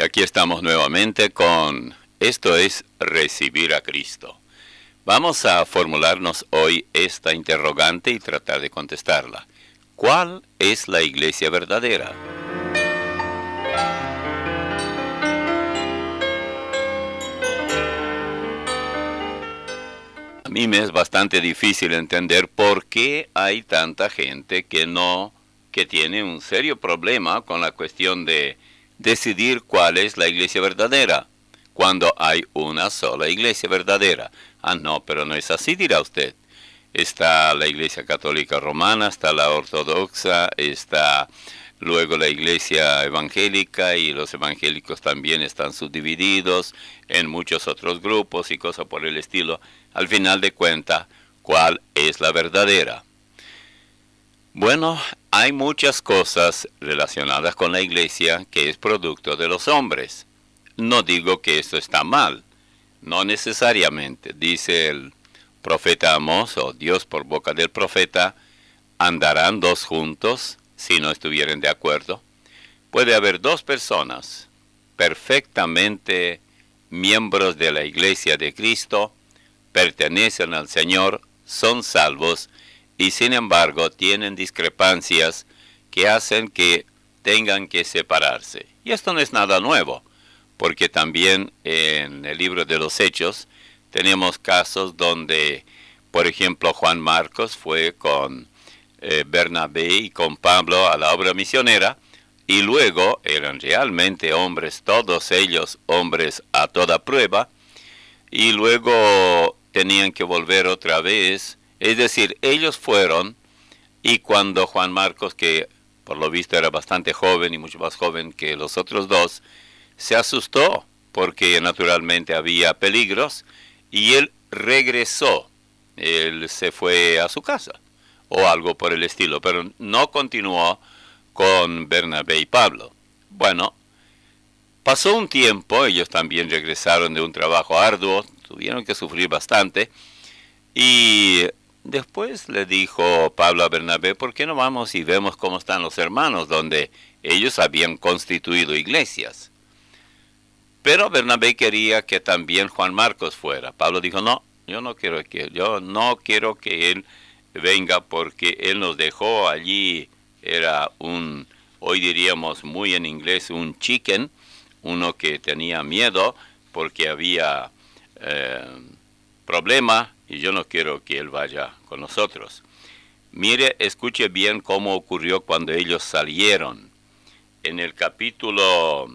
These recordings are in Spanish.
Y aquí estamos nuevamente con Esto es Recibir a Cristo. Vamos a formularnos hoy esta interrogante y tratar de contestarla. ¿Cuál es la iglesia verdadera? A mí me es bastante difícil entender por qué hay tanta gente que tiene un serio problema con la cuestión de decidir cuál es la iglesia verdadera, cuando hay una sola iglesia verdadera. Ah, no, pero no es así, dirá usted. Está la iglesia católica romana, está la ortodoxa, está luego la iglesia evangélica, y los evangélicos también están subdivididos en muchos otros grupos y cosas por el estilo. Al final de cuentas, ¿cuál es la verdadera? Bueno, hay muchas cosas relacionadas con la iglesia que es producto de los hombres. No digo que esto está mal, no necesariamente. Dice el profeta Amós, o Dios por boca del profeta, ¿andarán dos juntos si no estuvieren de acuerdo? Puede haber dos personas perfectamente miembros de la iglesia de Cristo, pertenecen al Señor, son salvos, y sin embargo tienen discrepancias que hacen que tengan que separarse. Y esto no es nada nuevo, porque también en el libro de los Hechos tenemos casos donde, por ejemplo, Juan Marcos fue con Bernabé y con Pablo a la obra misionera, y luego eran realmente hombres, todos ellos hombres a toda prueba, y luego tenían que volver otra vez. Es decir, ellos fueron, y cuando Juan Marcos, que por lo visto era bastante joven y mucho más joven que los otros dos, se asustó porque naturalmente había peligros, y él regresó. Él se fue a su casa o algo por el estilo, pero no continuó con Bernabé y Pablo. Bueno, pasó un tiempo, ellos también regresaron de un trabajo arduo, tuvieron que sufrir bastante, y después le dijo Pablo a Bernabé, ¿por qué no vamos y vemos cómo están los hermanos, donde ellos habían constituido iglesias? Pero Bernabé quería que también Juan Marcos fuera. Pablo dijo, no, yo no quiero que él venga, porque él nos dejó allí. Era hoy diríamos muy en inglés, un chicken, uno que tenía miedo porque había problema, y yo no quiero que él vaya con nosotros. Mire, escuche bien cómo ocurrió cuando ellos salieron. En el capítulo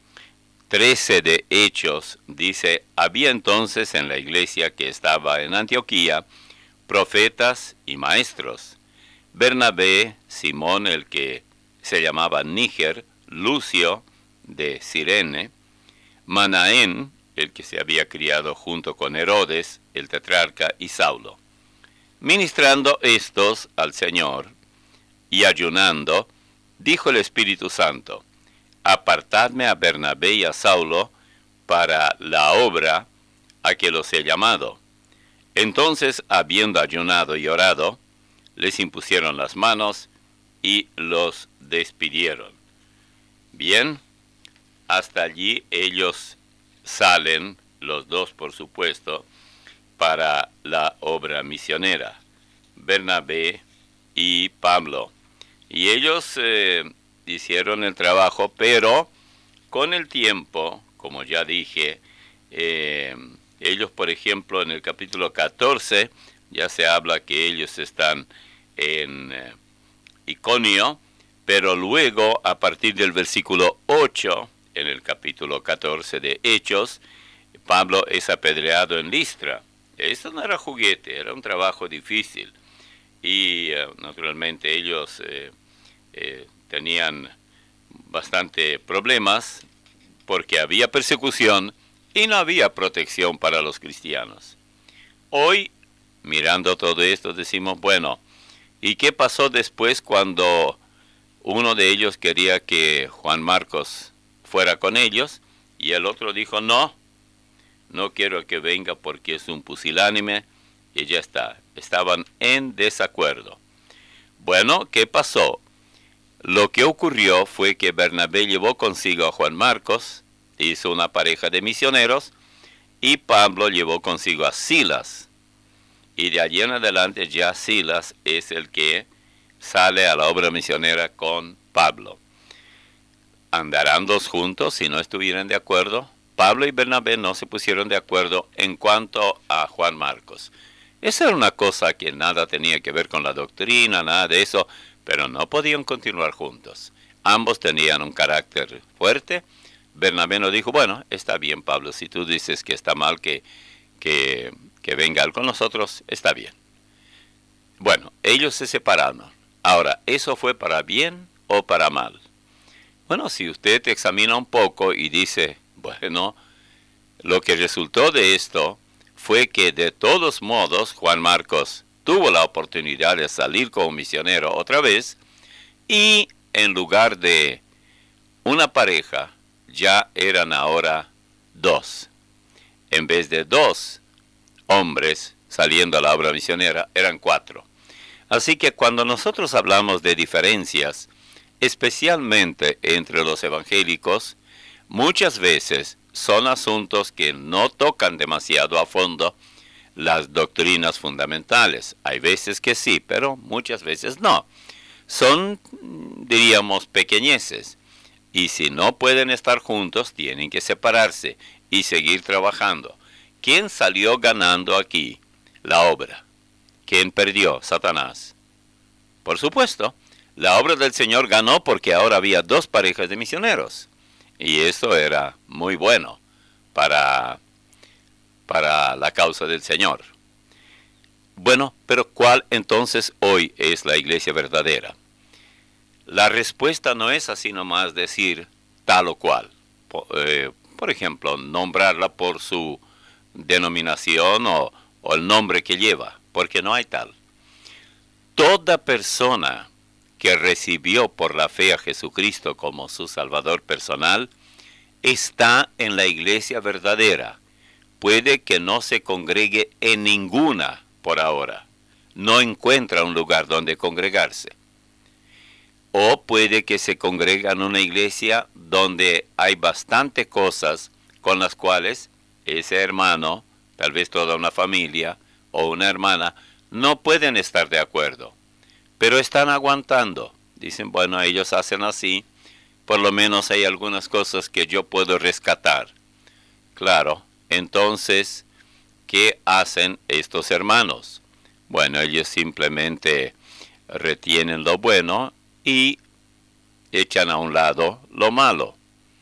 13 de Hechos dice, había entonces en la iglesia que estaba en Antioquía profetas y maestros: Bernabé, Simón el que se llamaba Níger, Lucio de Cirene, Manaén, el que se había criado junto con Herodes, el tetrarca, y Saulo. Ministrando estos al Señor y ayunando, dijo el Espíritu Santo, apartadme a Bernabé y a Saulo para la obra a que los he llamado. Entonces, habiendo ayunado y orado, les impusieron las manos y los despidieron. Bien, hasta allí ellos salen, los dos por supuesto, para la obra misionera, Bernabé y Pablo. Y ellos hicieron el trabajo, pero con el tiempo, como ya dije, ellos, por ejemplo, en el capítulo 14, ya se habla que ellos están en Iconio, pero luego, a partir del versículo 8, en el capítulo 14 de Hechos, Pablo es apedreado en Listra. Esto no era juguete, era un trabajo difícil. Y naturalmente ellos tenían bastante problemas porque había persecución y no había protección para los cristianos. Hoy, mirando todo esto, decimos, bueno, ¿y qué pasó después cuando uno de ellos quería que Juan Marcos fuera con ellos y el otro dijo, no quiero que venga porque es un pusilánime, y ya está? Estaban en desacuerdo. Bueno, ¿qué pasó? Lo que ocurrió fue que Bernabé llevó consigo a Juan Marcos, hizo una pareja de misioneros y Pablo llevó consigo a Silas. Y de allí en adelante ya Silas es el que sale a la obra misionera con Pablo. ¿Andarán dos juntos si no estuvieran de acuerdo? Pablo y Bernabé no se pusieron de acuerdo en cuanto a Juan Marcos. Esa era una cosa que nada tenía que ver con la doctrina, nada de eso, pero no podían continuar juntos. Ambos tenían un carácter fuerte. Bernabé no dijo, bueno, está bien Pablo, si tú dices que está mal que venga él con nosotros, está bien. Bueno, ellos se separaron. Ahora, ¿eso fue para bien o para mal? Bueno, si usted examina un poco y dice, bueno, lo que resultó de esto fue que de todos modos Juan Marcos tuvo la oportunidad de salir como misionero otra vez y en lugar de una pareja ya eran ahora dos. En vez de dos hombres saliendo a la obra misionera eran cuatro. Así que cuando nosotros hablamos de diferencias, especialmente entre los evangélicos, muchas veces son asuntos que no tocan demasiado a fondo las doctrinas fundamentales. Hay veces que sí, pero muchas veces no. Son, diríamos, pequeñeces. Y si no pueden estar juntos, tienen que separarse y seguir trabajando. ¿Quién salió ganando aquí la obra? ¿Quién perdió? Satanás. Por supuesto, la obra del Señor ganó porque ahora había dos parejas de misioneros. Y eso era muy bueno para la causa del Señor. Bueno, pero ¿cuál entonces hoy es la iglesia verdadera? La respuesta no es así nomás decir tal o cual. Por ejemplo, nombrarla por su denominación o el nombre que lleva, porque no hay tal. Toda persona que recibió por la fe a Jesucristo como su Salvador personal, está en la iglesia verdadera. Puede que no se congregue en ninguna por ahora. No encuentra un lugar donde congregarse. O puede que se congregue en una iglesia donde hay bastantes cosas con las cuales ese hermano, tal vez toda una familia o una hermana, no pueden estar de acuerdo. Pero están aguantando. Dicen, bueno, ellos hacen así, por lo menos hay algunas cosas que yo puedo rescatar. Claro, entonces, ¿qué hacen estos hermanos? Bueno, ellos simplemente retienen lo bueno y echan a un lado lo malo.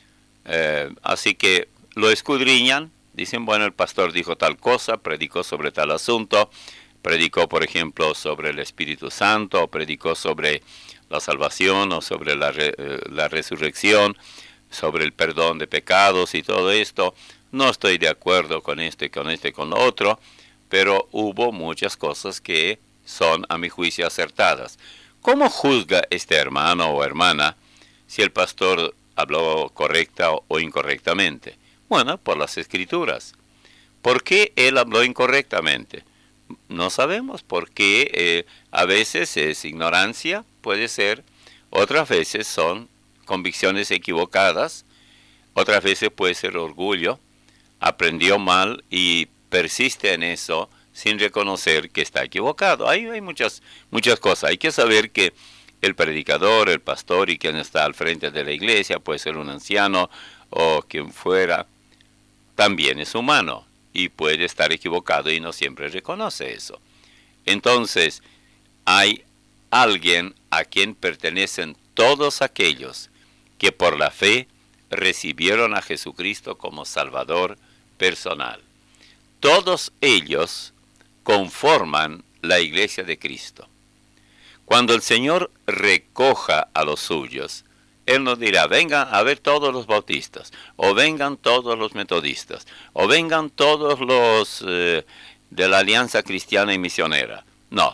Así que lo escudriñan, dicen, bueno, el pastor dijo tal cosa, predicó sobre tal asunto, predicó, por ejemplo, sobre el Espíritu Santo, o predicó sobre la salvación, o sobre la resurrección, sobre el perdón de pecados y todo esto. No estoy de acuerdo con esto y con lo otro, pero hubo muchas cosas que son, a mi juicio, acertadas. ¿Cómo juzga este hermano o hermana si el pastor habló correcta o incorrectamente? Bueno, por las Escrituras. ¿Por qué él habló incorrectamente? No sabemos, porque a veces es ignorancia, puede ser, otras veces son convicciones equivocadas, otras veces puede ser orgullo, aprendió mal y persiste en eso sin reconocer que está equivocado. Ahí hay muchas cosas. Hay que saber que el predicador, el pastor y quien está al frente de la iglesia, puede ser un anciano o quien fuera, también es humano y puede estar equivocado y no siempre reconoce eso. Entonces, hay alguien a quien pertenecen todos aquellos que por la fe recibieron a Jesucristo como Salvador personal. Todos ellos conforman la iglesia de Cristo. Cuando el Señor recoja a los suyos, Él nos dirá, vengan a ver todos los bautistas, o vengan todos los metodistas, o vengan todos los de la Alianza Cristiana y Misionera. No.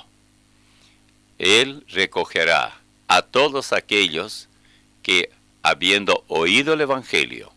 Él recogerá a todos aquellos que, habiendo oído el Evangelio,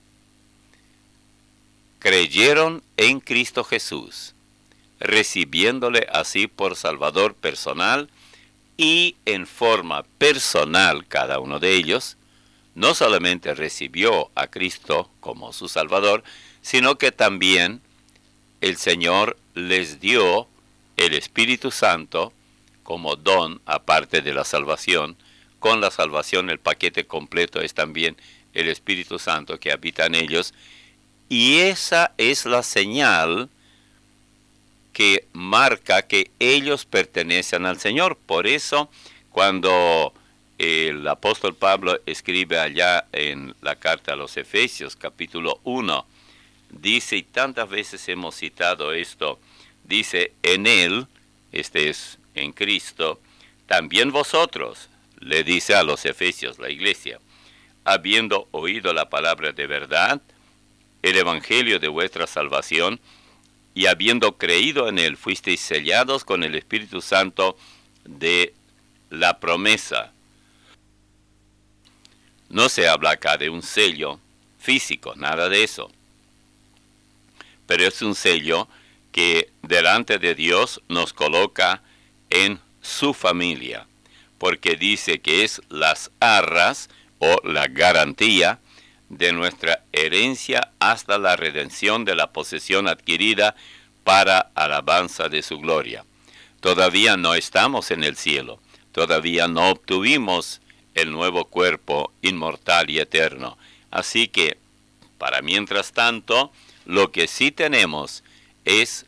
creyeron en Cristo Jesús, recibiéndole así por Salvador personal y en forma personal cada uno de ellos, no solamente recibió a Cristo como su Salvador, sino que también el Señor les dio el Espíritu Santo como don, aparte de la salvación. Con la salvación el paquete completo es también el Espíritu Santo que habita en ellos. Y esa es la señal que marca que ellos pertenecen al Señor. Por eso, cuando el apóstol Pablo escribe allá en la carta a los Efesios, capítulo 1, dice, y tantas veces hemos citado esto, dice, en Él, este es en Cristo, también vosotros, le dice a los Efesios, la iglesia, habiendo oído la palabra de verdad, el evangelio de vuestra salvación, y habiendo creído en Él, fuisteis sellados con el Espíritu Santo de la promesa. No se habla acá de un sello físico, nada de eso. Pero es un sello que delante de Dios nos coloca en su familia, porque dice que es las arras o la garantía de nuestra herencia hasta la redención de la posesión adquirida para alabanza de su gloria. Todavía no estamos en el cielo, todavía no obtuvimos el nuevo cuerpo inmortal y eterno. Así que, para mientras tanto, lo que sí tenemos es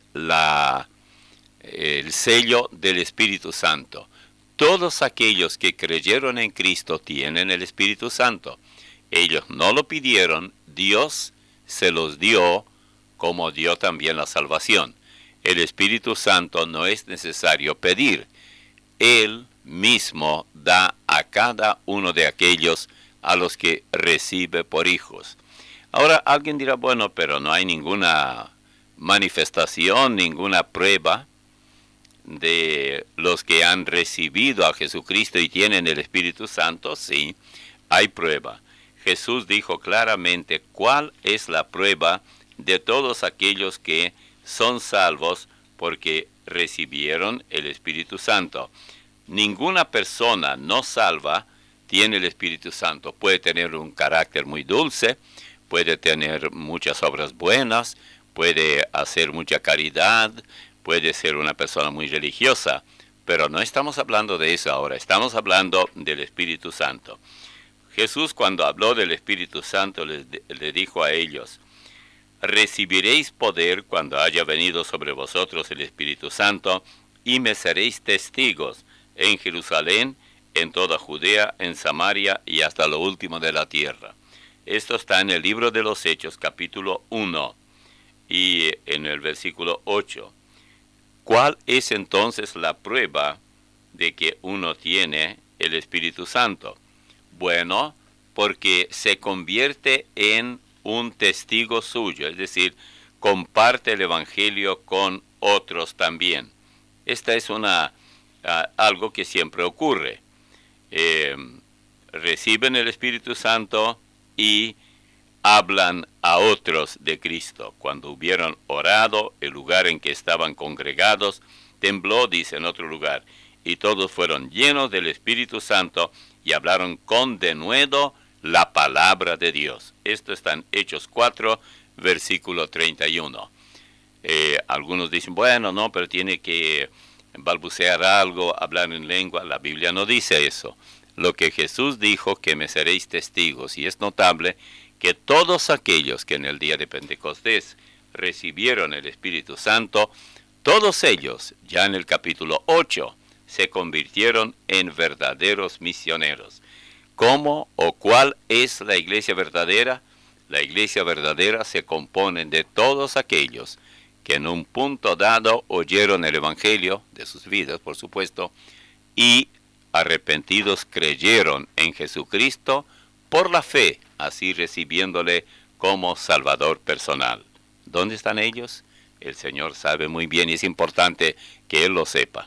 el sello del Espíritu Santo. Todos aquellos que creyeron en Cristo tienen el Espíritu Santo. Ellos no lo pidieron, Dios se los dio, como dio también la salvación. El Espíritu Santo no es necesario pedir. Él mismo da a cada uno de aquellos a los que recibe por hijos. Ahora alguien dirá, bueno, pero no hay ninguna manifestación, ninguna prueba de los que han recibido a Jesucristo y tienen el Espíritu Santo. Sí, hay prueba. Jesús dijo claramente cuál es la prueba de todos aquellos que son salvos porque recibieron el Espíritu Santo. Ninguna persona no salva tiene el Espíritu Santo. Puede tener un carácter muy dulce, puede tener muchas obras buenas, puede hacer mucha caridad, puede ser una persona muy religiosa, pero no estamos hablando de eso ahora, estamos hablando del Espíritu Santo. Jesús, cuando habló del Espíritu Santo, le dijo a ellos, recibiréis poder cuando haya venido sobre vosotros el Espíritu Santo, y me seréis testigos en Jerusalén, en toda Judea, en Samaria y hasta lo último de la tierra. Esto está en el libro de los Hechos, capítulo 1, y en el versículo 8. ¿Cuál es entonces la prueba de que uno tiene el Espíritu Santo? Bueno, porque se convierte en un testigo suyo, es decir, comparte el Evangelio con otros también. Esta es algo que siempre ocurre. Reciben el Espíritu Santo y hablan a otros de Cristo. Cuando hubieron orado, el lugar en que estaban congregados tembló, dice en otro lugar, y todos fueron llenos del Espíritu Santo y hablaron con denuedo la palabra de Dios. Esto está en Hechos 4, versículo 31. Algunos dicen, bueno, no, pero tiene que balbucear algo, hablar en lengua. La Biblia no dice eso. Lo que Jesús dijo, que me seréis testigos, y es notable que todos aquellos que en el día de Pentecostés recibieron el Espíritu Santo, todos ellos, ya en el capítulo 8, se convirtieron en verdaderos misioneros. ¿Cómo o cuál es la iglesia verdadera? La iglesia verdadera se compone de todos aquellos que en un punto dado oyeron el Evangelio, de sus vidas por supuesto, y arrepentidos creyeron en Jesucristo por la fe, así recibiéndole como Salvador personal. ¿Dónde están ellos? El Señor sabe muy bien y es importante que Él lo sepa.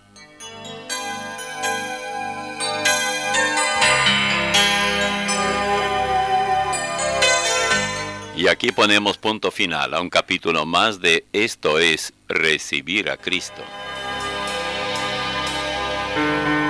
Y aquí ponemos punto final a un capítulo más de Esto es Recibir a Cristo.